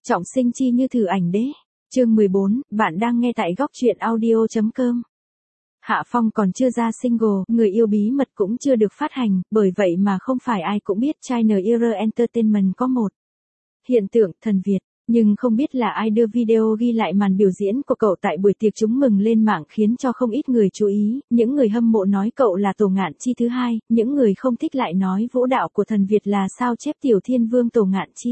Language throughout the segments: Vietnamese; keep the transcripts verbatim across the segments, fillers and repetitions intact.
Trọng sinh chi như thử ảnh đế. Chương mười bốn, bạn đang nghe tại góc truyện audio chấm com. Hạ Phong còn chưa ra single, Người yêu bí mật cũng chưa được phát hành, bởi vậy mà không phải ai cũng biết China Era Entertainment có một hiện tượng thần Việt, nhưng không biết là ai đưa video ghi lại màn biểu diễn của cậu tại buổi tiệc chúc mừng lên mạng khiến cho không ít người chú ý, những người hâm mộ nói cậu là Tổ Ngạn Chi thứ hai, những người không thích lại nói vũ đạo của thần Việt là sao chép Tiểu Thiên Vương Tổ Ngạn Chi.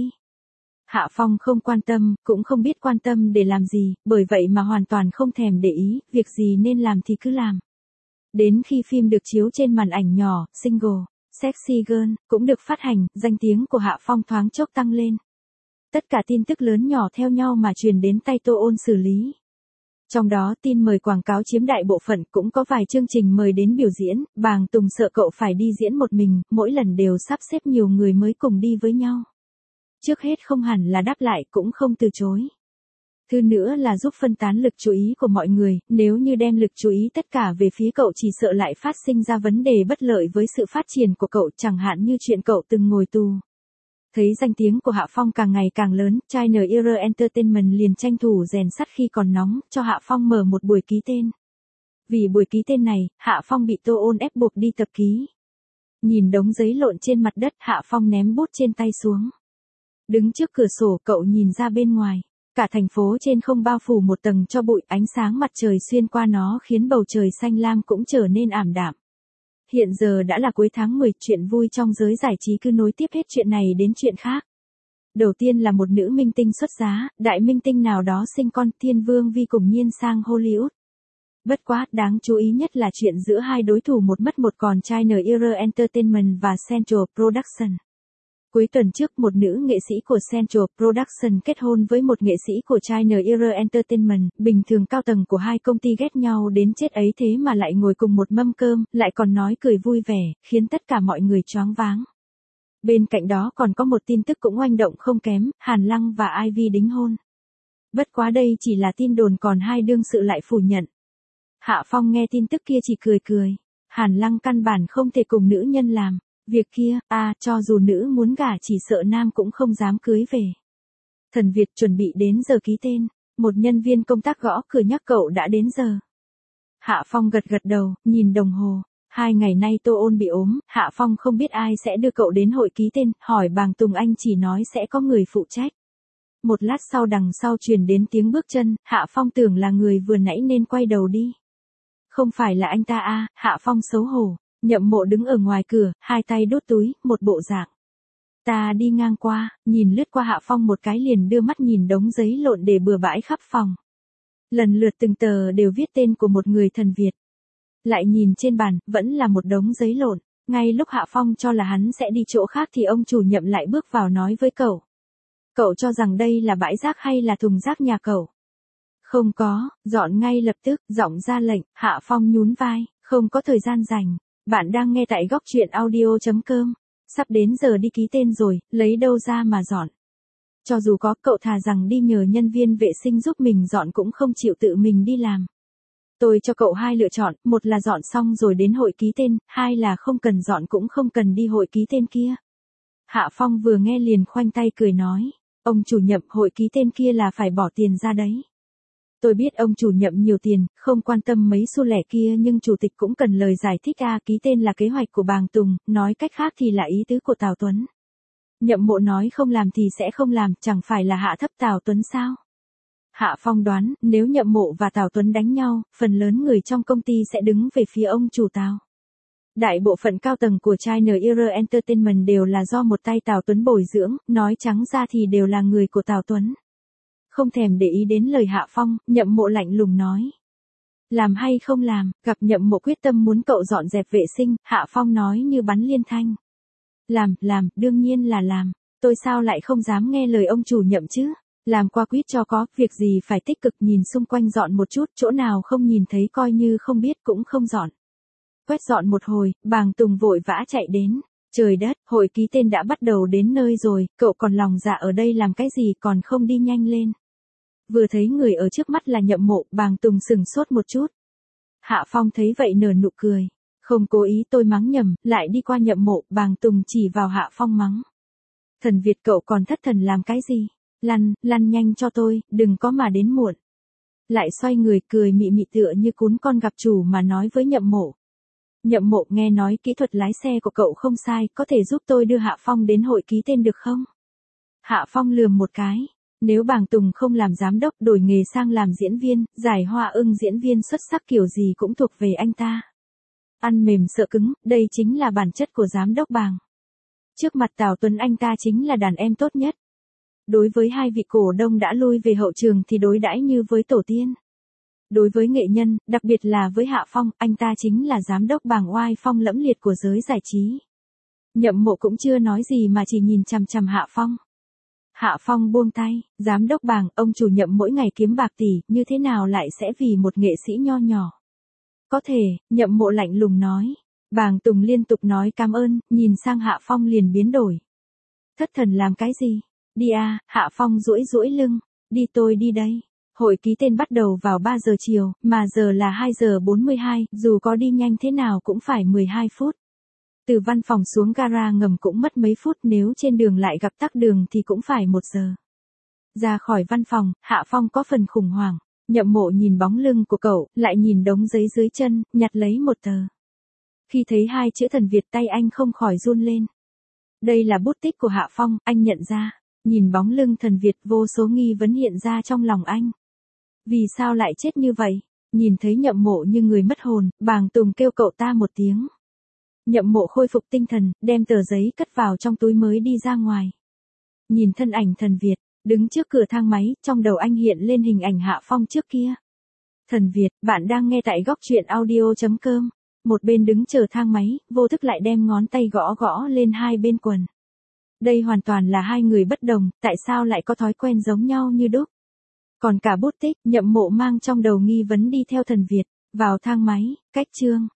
Hạ Phong không quan tâm, cũng không biết quan tâm để làm gì, bởi vậy mà hoàn toàn không thèm để ý, việc gì nên làm thì cứ làm. Đến khi phim được chiếu trên màn ảnh nhỏ, single, Sexy Girl, cũng được phát hành, danh tiếng của Hạ Phong thoáng chốc tăng lên. Tất cả tin tức lớn nhỏ theo nhau mà truyền đến tay Tô Ôn xử lý. Trong đó tin mời quảng cáo chiếm đại bộ phận, cũng có vài chương trình mời đến biểu diễn, Bàng Tùng sợ cậu phải đi diễn một mình, mỗi lần đều sắp xếp nhiều người mới cùng đi với nhau. Trước hết không hẳn là đáp lại, cũng không từ chối. Thứ nữa là giúp phân tán lực chú ý của mọi người, nếu như đem lực chú ý tất cả về phía cậu chỉ sợ lại phát sinh ra vấn đề bất lợi với sự phát triển của cậu, chẳng hạn như chuyện cậu từng ngồi tù. Thấy danh tiếng của Hạ Phong càng ngày càng lớn, China Era Entertainment liền tranh thủ rèn sắt khi còn nóng, cho Hạ Phong mở một buổi ký tên. Vì buổi ký tên này, Hạ Phong bị Tô Ôn ép buộc đi tập ký. Nhìn đống giấy lộn trên mặt đất, Hạ Phong ném bút trên tay xuống. Đứng trước cửa sổ, cậu nhìn ra bên ngoài. Cả thành phố trên không bao phủ một tầng tro bụi, ánh sáng mặt trời xuyên qua nó khiến bầu trời xanh lam cũng trở nên ảm đạm. Hiện giờ đã là cuối tháng mười, chuyện vui trong giới giải trí cứ nối tiếp hết chuyện này đến chuyện khác. Đầu tiên là một nữ minh tinh xuất giá, đại minh tinh nào đó sinh con, Thiên Vương Vi cùng Nhiên sang Hollywood. Bất quá, đáng chú ý nhất là chuyện giữa hai đối thủ một mất một còn, China Era Entertainment và Central Production. Cuối tuần trước, một nữ nghệ sĩ của Central Production kết hôn với một nghệ sĩ của China Era Entertainment. Bình thường cao tầng của hai công ty ghét nhau đến chết ấy, thế mà lại ngồi cùng một mâm cơm, lại còn nói cười vui vẻ, khiến tất cả mọi người choáng váng. Bên cạnh đó còn có một tin tức cũng oanh động không kém, Hàn Lăng và Ivy đính hôn. Bất quá đây chỉ là tin đồn, còn hai đương sự lại phủ nhận. Hạ Phong nghe tin tức kia chỉ cười cười. Hàn Lăng căn bản không thể cùng nữ nhân làm việc kia, à, cho dù nữ muốn gả chỉ sợ nam cũng không dám cưới về. Thần Việt chuẩn bị đến giờ ký tên, một nhân viên công tác gõ cửa nhắc cậu đã đến giờ. Hạ Phong gật gật đầu, nhìn đồng hồ, hai ngày nay Tô Ôn bị ốm, Hạ Phong không biết ai sẽ đưa cậu đến hội ký tên, hỏi Bàng Tùng, anh chỉ nói sẽ có người phụ trách. Một lát sau đằng sau truyền đến tiếng bước chân, Hạ Phong tưởng là người vừa nãy nên quay đầu đi. Không phải là anh ta à, Hạ Phong xấu hổ. Nhậm Mộ đứng ở ngoài cửa, hai tay đút túi, một bộ dạng. Ta đi ngang qua, nhìn lướt qua Hạ Phong một cái liền đưa mắt nhìn đống giấy lộn để bừa bãi khắp phòng. Lần lượt từng tờ đều viết tên của một người thần Việt. Lại nhìn trên bàn, vẫn là một đống giấy lộn. Ngay lúc Hạ Phong cho là hắn sẽ đi chỗ khác thì ông chủ Nhậm lại bước vào nói với cậu. Cậu cho rằng đây là bãi rác hay là thùng rác nhà cậu? Không có, dọn ngay lập tức, giọng ra lệnh. Hạ Phong nhún vai, không có thời gian dành. Bạn đang nghe tại góc truyện audio chấm com. Sắp đến giờ đi ký tên rồi, lấy đâu ra mà dọn. Cho dù có, cậu thà rằng đi nhờ nhân viên vệ sinh giúp mình dọn cũng không chịu tự mình đi làm. Tôi cho cậu hai lựa chọn, một là dọn xong rồi đến hội ký tên, hai là không cần dọn cũng không cần đi hội ký tên kia. Hạ Phong vừa nghe liền khoanh tay cười nói, ông chủ Nhậm, hội ký tên kia là phải bỏ tiền ra đấy. Tôi biết ông chủ Nhậm nhiều tiền, không quan tâm mấy xu lẻ kia, nhưng chủ tịch cũng cần lời giải thích à, ký tên là kế hoạch của Bàng Tùng, nói cách khác thì là ý tứ của Tào Tuấn. Nhậm Mộ nói không làm thì sẽ không làm, chẳng phải là hạ thấp Tào Tuấn sao? Hạ Phong đoán, nếu Nhậm Mộ và Tào Tuấn đánh nhau, phần lớn người trong công ty sẽ đứng về phía ông chủ Tào. Đại bộ phận cao tầng của China Era Entertainment đều là do một tay Tào Tuấn bồi dưỡng, nói trắng ra thì đều là người của Tào Tuấn. Không thèm để ý đến lời Hạ Phong, Nhậm Mộ lạnh lùng nói. Làm hay không làm, gặp Nhậm Mộ quyết tâm muốn cậu dọn dẹp vệ sinh, Hạ Phong nói như bắn liên thanh. Làm, làm, đương nhiên là làm, tôi sao lại không dám nghe lời ông chủ Nhậm chứ, làm qua quýt cho có, việc gì phải tích cực, nhìn xung quanh dọn một chút, chỗ nào không nhìn thấy coi như không biết cũng không dọn. Quét dọn một hồi, Bàng Tùng vội vã chạy đến. Trời đất, hội ký tên đã bắt đầu đến nơi rồi, cậu còn lòng dạ ở đây làm cái gì, còn không đi nhanh lên. Vừa thấy người ở trước mắt là Nhậm Mộ, Bàng Tùng sừng sốt một chút. Hạ Phong thấy vậy nở nụ cười. Không cố ý, tôi mắng nhầm, lại đi qua Nhậm Mộ, Bàng Tùng chỉ vào Hạ Phong mắng. Thần Việt, cậu còn thất thần làm cái gì? Lăn, lăn nhanh cho tôi, đừng có mà đến muộn. Lại xoay người cười mị mị tựa như cún con gặp chủ mà nói với Nhậm Mộ. Nhậm Mộ nghe nói kỹ thuật lái xe của cậu không sai, có thể giúp tôi đưa Hạ Phong đến hội ký tên được không? Hạ Phong lườm một cái. Nếu Bàng Tùng không làm giám đốc đổi nghề sang làm diễn viên, giải Hoa ưng diễn viên xuất sắc kiểu gì cũng thuộc về anh ta. Ăn mềm sợ cứng, đây chính là bản chất của giám đốc Bàng. Trước mặt Tào Tuấn anh ta chính là đàn em tốt nhất. Đối với hai vị cổ đông đã lui về hậu trường thì đối đãi như với tổ tiên. Đối với nghệ nhân, đặc biệt là với Hạ Phong, anh ta chính là giám đốc Bàng oai phong lẫm liệt của giới giải trí. Nhậm Mộ cũng chưa nói gì mà chỉ nhìn chằm chằm Hạ Phong. Hạ Phong buông tay, giám đốc Bàng, ông chủ Nhậm mỗi ngày kiếm bạc tỷ, như thế nào lại sẽ vì một nghệ sĩ nho nhỏ? Có thể, Nhậm Mộ lạnh lùng nói. Bàng Tùng liên tục nói cảm ơn, nhìn sang Hạ Phong liền biến đổi. Thất thần làm cái gì? Đi à, Hạ Phong duỗi duỗi lưng, đi tôi đi đây. Hội ký tên bắt đầu vào ba giờ chiều, mà giờ là hai giờ bốn mươi hai, dù có đi nhanh thế nào cũng phải mười hai phút. Từ văn phòng xuống gara ngầm cũng mất mấy phút, nếu trên đường lại gặp tắc đường thì cũng phải một giờ. Ra khỏi văn phòng, Hạ Phong có phần khủng hoảng. Nhậm Mộ nhìn bóng lưng của cậu, lại nhìn đống giấy dưới chân, nhặt lấy một tờ. Khi thấy hai chữ Thần Việt tay anh không khỏi run lên. Đây là bút tích của Hạ Phong, anh nhận ra. Nhìn bóng lưng Thần Việt vô số nghi vấn hiện ra trong lòng anh. Vì sao lại chết như vậy? Nhìn thấy Nhậm Mộ như người mất hồn, Bàng Tùng kêu cậu ta một tiếng. Nhậm Mộ khôi phục tinh thần, đem tờ giấy cất vào trong túi mới đi ra ngoài. Nhìn thân ảnh Thần Việt, đứng trước cửa thang máy, trong đầu anh hiện lên hình ảnh Hạ Phong trước kia. Thần Việt, bạn đang nghe tại góc truyện audio chấm com. Một bên đứng chờ thang máy, vô thức lại đem ngón tay gõ gõ lên hai bên quần. Đây hoàn toàn là hai người bất đồng, tại sao lại có thói quen giống nhau như đúc? Còn cả bút tích, Nhậm Mộ mang trong đầu nghi vấn đi theo Thần Việt, vào thang máy, cách chương.